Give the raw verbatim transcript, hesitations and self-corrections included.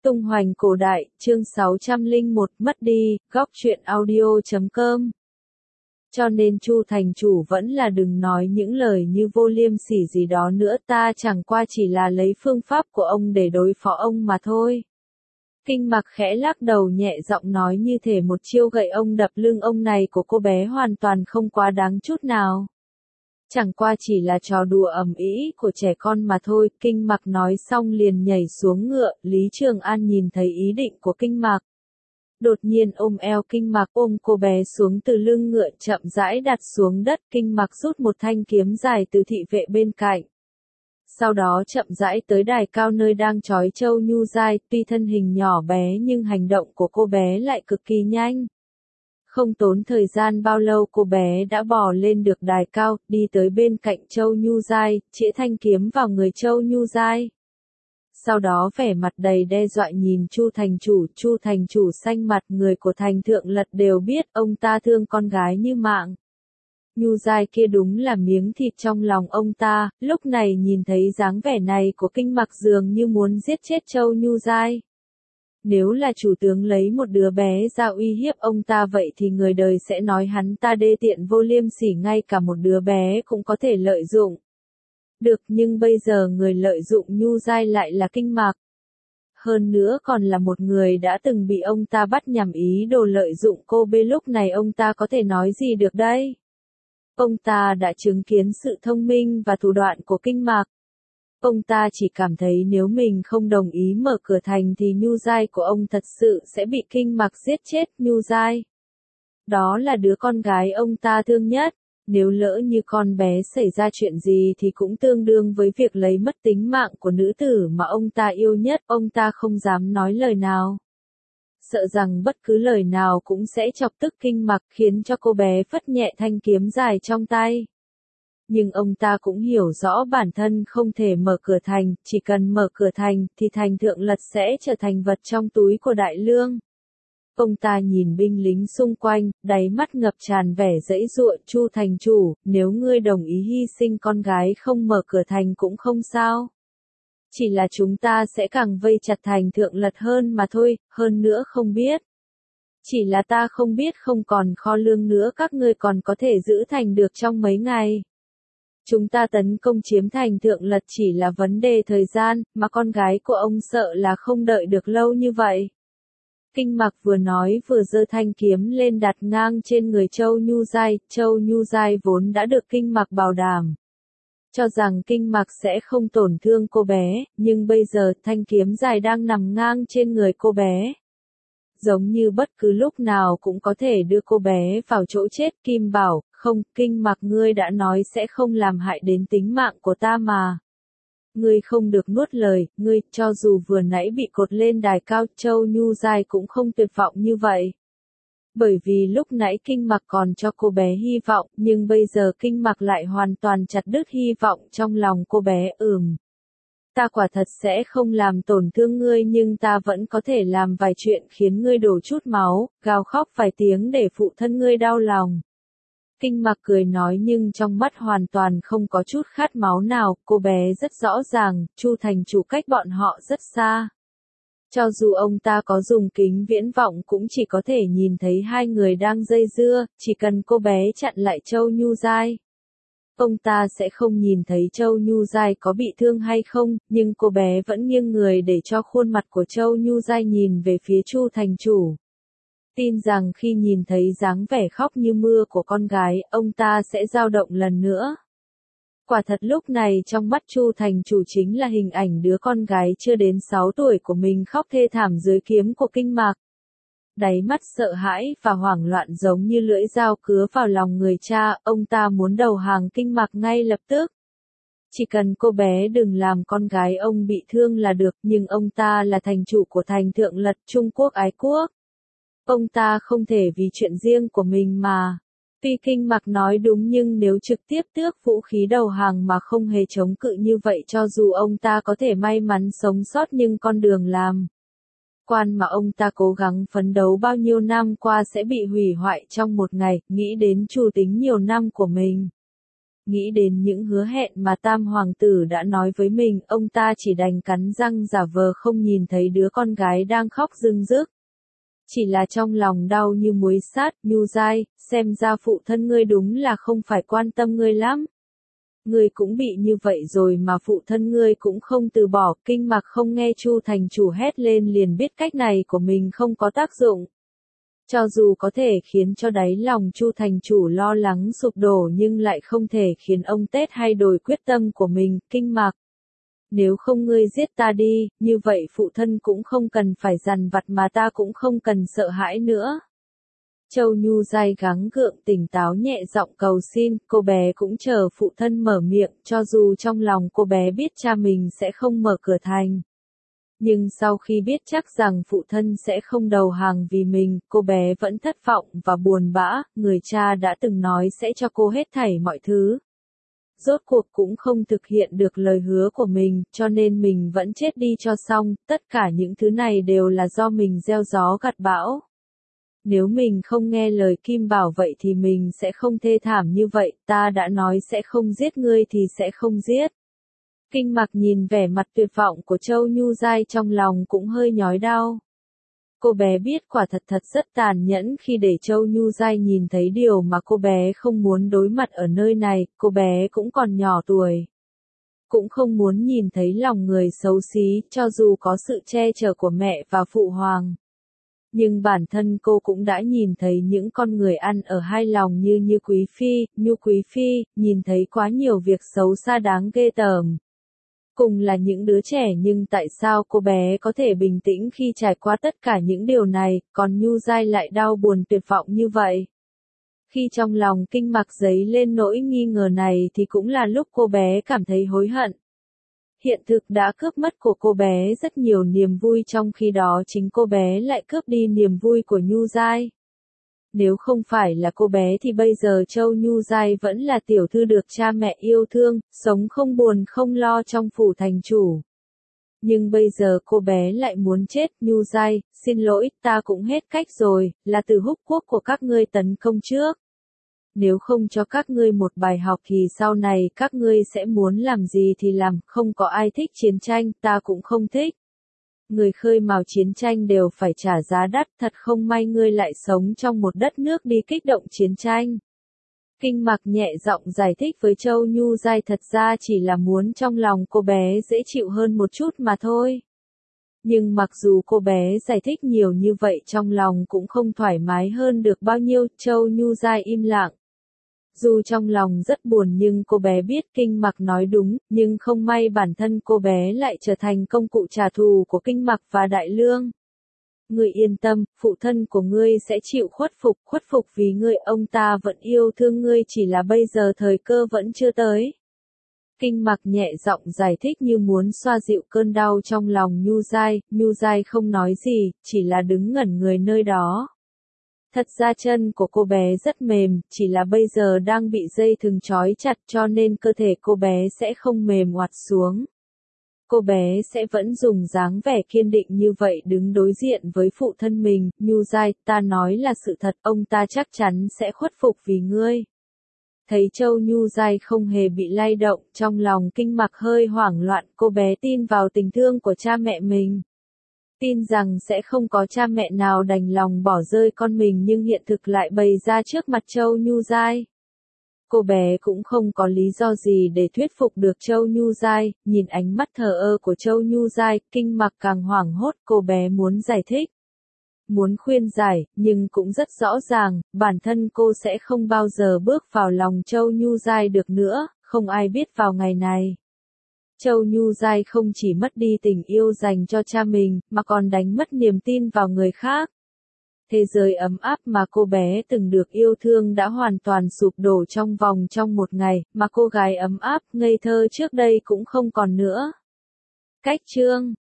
Tung hoành cổ đại, chương sáu trăm lẻ một, mất đi, góc truyện audio chấm com. Cho nên Chu thành chủ vẫn là đừng nói những lời như vô liêm sỉ gì đó nữa, ta chẳng qua chỉ là lấy phương pháp của ông để đối phó ông mà thôi. Kinh Mặc khẽ lắc đầu nhẹ giọng nói, như thể một chiêu gậy ông đập lưng ông này của cô bé hoàn toàn không quá đáng chút nào. Chẳng qua chỉ là trò đùa ầm ĩ của trẻ con mà thôi. Kinh Mặc nói xong liền nhảy xuống ngựa. Lý Trường An nhìn thấy ý định của Kinh Mặc, đột nhiên ôm eo Kinh Mặc, ôm cô bé xuống từ lưng ngựa, chậm rãi đặt xuống đất. Kinh Mặc rút một thanh kiếm dài từ thị vệ bên cạnh, sau đó chậm rãi tới đài cao nơi đang trói Châu Nhu Giai. Tuy thân hình nhỏ bé nhưng hành động của cô bé lại cực kỳ nhanh. Không tốn thời gian bao lâu cô bé đã bò lên được đài cao, đi tới bên cạnh Châu Nhu Giai, chĩa thanh kiếm vào người Châu Nhu Giai. Sau đó vẻ mặt đầy đe dọa nhìn Chu thành chủ. Chu thành chủ xanh mặt, người của thành Thượng Lật đều biết ông ta thương con gái như mạng. Nhu Giai kia đúng là miếng thịt trong lòng ông ta. Lúc này nhìn thấy dáng vẻ này của Kinh Mặc dường như muốn giết chết Châu Nhu Giai. Nếu là chủ tướng lấy một đứa bé ra uy hiếp ông ta vậy thì người đời sẽ nói hắn ta đê tiện vô liêm sỉ, ngay cả một đứa bé cũng có thể lợi dụng. Được, nhưng bây giờ người lợi dụng Nhu Giai lại là Kinh Mặc. Hơn nữa còn là một người đã từng bị ông ta bắt nhằm ý đồ lợi dụng cô bé, lúc này ông ta có thể nói gì được đây? Ông ta đã chứng kiến sự thông minh và thủ đoạn của Kinh Mặc. Ông ta chỉ cảm thấy nếu mình không đồng ý mở cửa thành thì Nhu Giai của ông thật sự sẽ bị Kinh Mặc giết chết. Nhu Giai, đó là đứa con gái ông ta thương nhất. Nếu lỡ như con bé xảy ra chuyện gì thì cũng tương đương với việc lấy mất tính mạng của nữ tử mà ông ta yêu nhất. Ông ta không dám nói lời nào, sợ rằng bất cứ lời nào cũng sẽ chọc tức Kinh Mặc, khiến cho cô bé phất nhẹ thanh kiếm dài trong tay. Nhưng ông ta cũng hiểu rõ bản thân không thể mở cửa thành, chỉ cần mở cửa thành thì thành Thượng Lật sẽ trở thành vật trong túi của Đại Lương. Ông ta nhìn binh lính xung quanh, đáy mắt ngập tràn vẻ giãy giụa. Chu thành chủ, nếu ngươi đồng ý hy sinh con gái không mở cửa thành cũng không sao. Chỉ là chúng ta sẽ càng vây chặt thành Thượng Lật hơn mà thôi, hơn nữa không biết. Chỉ là ta không biết không còn kho lương nữa các ngươi còn có thể giữ thành được trong mấy ngày. Chúng ta tấn công chiếm thành Thượng Lật chỉ là vấn đề thời gian, mà con gái của ông sợ là không đợi được lâu như vậy. Kinh Mặc vừa nói vừa giơ thanh kiếm lên đặt ngang trên người Châu Nhu Giai. Châu Nhu Giai vốn đã được Kinh Mặc bảo đảm, cho rằng Kinh Mặc sẽ không tổn thương cô bé, nhưng bây giờ thanh kiếm dài đang nằm ngang trên người cô bé, giống như bất cứ lúc nào cũng có thể đưa cô bé vào chỗ chết. Kim bảo, không, Kinh Mặc ngươi đã nói sẽ không làm hại đến tính mạng của ta mà. Ngươi không được nuốt lời, ngươi, cho dù vừa nãy bị cột lên đài cao, Châu Nhu Giai cũng không tuyệt vọng như vậy. Bởi vì lúc nãy Kinh Mặc còn cho cô bé hy vọng, nhưng bây giờ Kinh Mặc lại hoàn toàn chặt đứt hy vọng trong lòng cô bé. Ừm. Ta quả thật sẽ không làm tổn thương ngươi, nhưng ta vẫn có thể làm vài chuyện khiến ngươi đổ chút máu, gào khóc vài tiếng để phụ thân ngươi đau lòng. Kinh Mặc cười nói nhưng trong mắt hoàn toàn không có chút khát máu nào. Cô bé rất rõ ràng, Chu thành chủ cách bọn họ rất xa. Cho dù ông ta có dùng kính viễn vọng cũng chỉ có thể nhìn thấy hai người đang dây dưa, chỉ cần cô bé chặn lại Châu Nhu Giai. Ông ta sẽ không nhìn thấy Châu Nhu Giai có bị thương hay không, nhưng cô bé vẫn nghiêng người để cho khuôn mặt của Châu Nhu Giai nhìn về phía Chu thành chủ. Tin rằng khi nhìn thấy dáng vẻ khóc như mưa của con gái, ông ta sẽ dao động lần nữa. Quả thật lúc này trong mắt Chu thành chủ chính là hình ảnh đứa con gái chưa đến sáu tuổi của mình khóc thê thảm dưới kiếm của Kinh Mặc. Đáy mắt sợ hãi và hoảng loạn giống như lưỡi dao cứa vào lòng người cha, ông ta muốn đầu hàng Kinh Mặc ngay lập tức. Chỉ cần cô bé đừng làm con gái ông bị thương là được, nhưng ông ta là thành chủ của thành Thượng Lật, Trung Quốc ái quốc. Ông ta không thể vì chuyện riêng của mình mà. Tuy Kinh Mặc nói đúng nhưng nếu trực tiếp tước vũ khí đầu hàng mà không hề chống cự như vậy, cho dù ông ta có thể may mắn sống sót nhưng con đường làm quan mà ông ta cố gắng phấn đấu bao nhiêu năm qua sẽ bị hủy hoại trong một ngày. Nghĩ đến chủ tính nhiều năm của mình, Nghĩ đến những hứa hẹn mà tam hoàng tử đã nói với mình, ông ta chỉ đành cắn răng giả vờ không nhìn thấy đứa con gái đang khóc rưng rức. Chỉ là trong lòng đau như muối sát, Nhu Giai, xem ra phụ thân ngươi đúng là không phải quan tâm ngươi lắm. Ngươi cũng bị như vậy rồi mà phụ thân ngươi cũng không từ bỏ. Kinh Mặc không nghe Chu thành chủ hét lên liền biết cách này của mình không có tác dụng. Cho dù có thể khiến cho đáy lòng Chu thành chủ lo lắng sụp đổ nhưng lại không thể khiến ông Tết thay đổi quyết tâm của mình. Kinh Mặc, nếu không ngươi giết ta đi, như vậy phụ thân cũng không cần phải dằn vặt mà ta cũng không cần sợ hãi nữa. Châu Nhu Giai gắng gượng tỉnh táo nhẹ giọng cầu xin, cô bé cũng chờ phụ thân mở miệng, cho dù trong lòng cô bé biết cha mình sẽ không mở cửa thành. Nhưng sau khi biết chắc rằng phụ thân sẽ không đầu hàng vì mình, cô bé vẫn thất vọng và buồn bã, người cha đã từng nói sẽ cho cô hết thảy mọi thứ. Rốt cuộc cũng không thực hiện được lời hứa của mình, cho nên mình vẫn chết đi cho xong, tất cả những thứ này đều là do mình gieo gió gặt bão. Nếu mình không nghe lời Kim Bảo vậy thì mình sẽ không thê thảm như vậy, ta đã nói sẽ không giết ngươi thì sẽ không giết. Kinh Mặc nhìn vẻ mặt tuyệt vọng của Châu Nhu Giai trong lòng cũng hơi nhói đau. Cô bé biết quả thật thật rất tàn nhẫn khi để Châu Nhu Giai nhìn thấy điều mà cô bé không muốn đối mặt ở nơi này, cô bé cũng còn nhỏ tuổi. Cũng không muốn nhìn thấy lòng người xấu xí, cho dù có sự che chở của mẹ và phụ hoàng. Nhưng bản thân cô cũng đã nhìn thấy những con người ăn ở hai lòng như Như Quý Phi, Nhu Quý Phi, nhìn thấy quá nhiều việc xấu xa đáng ghê tởm. Cùng là những đứa trẻ nhưng tại sao cô bé có thể bình tĩnh khi trải qua tất cả những điều này, còn Nhu Giai lại đau buồn tuyệt vọng như vậy? Khi trong lòng Kinh Mặc dấy lên nỗi nghi ngờ này thì cũng là lúc cô bé cảm thấy hối hận. Hiện thực đã cướp mất của cô bé rất nhiều niềm vui, trong khi đó chính cô bé lại cướp đi niềm vui của Nhu Giai. Nếu không phải là cô bé thì bây giờ Châu Nhu Giai vẫn là tiểu thư được cha mẹ yêu thương, sống không buồn không lo trong phủ thành chủ. Nhưng bây giờ cô bé lại muốn chết. Nhu Giai, xin lỗi, ta cũng hết cách rồi, là từ Húc quốc của các ngươi tấn công trước. Nếu không cho các ngươi một bài học thì sau này các ngươi sẽ muốn làm gì thì làm, không có ai thích chiến tranh, ta cũng không thích. Người khơi mào chiến tranh đều phải trả giá đắt, thật không may ngươi lại sống trong một đất nước đi kích động chiến tranh. Kinh Mặc nhẹ giọng giải thích với Châu Nhu Giai, thật ra chỉ là muốn trong lòng cô bé dễ chịu hơn một chút mà thôi. Nhưng mặc dù cô bé giải thích nhiều như vậy trong lòng cũng không thoải mái hơn được bao nhiêu. Châu Nhu Giai im lặng. Dù trong lòng rất buồn nhưng cô bé biết Kinh Mặc nói đúng, nhưng không may bản thân cô bé lại trở thành công cụ trả thù của Kinh Mặc và Đại Lương. Ngươi yên tâm, phụ thân của ngươi sẽ chịu khuất phục, khuất phục vì ngươi, ông ta vẫn yêu thương ngươi, chỉ là bây giờ thời cơ vẫn chưa tới. Kinh Mặc nhẹ giọng giải thích như muốn xoa dịu cơn đau trong lòng Nhu Giai. Nhu Giai không nói gì, chỉ là đứng ngẩn người nơi đó. Thật ra chân của cô bé rất mềm, chỉ là bây giờ đang bị dây thừng trói chặt cho nên cơ thể cô bé sẽ không mềm oặt xuống. Cô bé sẽ vẫn dùng dáng vẻ kiên định như vậy đứng đối diện với phụ thân mình. Nhu Giai, ta nói là sự thật, ông ta chắc chắn sẽ khuất phục vì ngươi. Thấy Châu Nhu Giai không hề bị lay động, trong lòng Kinh Mặc hơi hoảng loạn, cô bé tin vào tình thương của cha mẹ mình. Tin rằng sẽ không có cha mẹ nào đành lòng bỏ rơi con mình nhưng hiện thực lại bày ra trước mặt Châu Nhu Giai. Cô bé cũng không có lý do gì để thuyết phục được Châu Nhu Giai, nhìn ánh mắt thờ ơ của Châu Nhu Giai, Kinh Mặc càng hoảng hốt, cô bé muốn giải thích. Muốn khuyên giải, nhưng cũng rất rõ ràng, bản thân cô sẽ không bao giờ bước vào lòng Châu Nhu Giai được nữa, không ai biết vào ngày này. Châu Nhu Giai không chỉ mất đi tình yêu dành cho cha mình, mà còn đánh mất niềm tin vào người khác. Thế giới ấm áp mà cô bé từng được yêu thương đã hoàn toàn sụp đổ trong vòng trong một ngày, mà cô gái ấm áp, ngây thơ trước đây cũng không còn nữa. Cách chương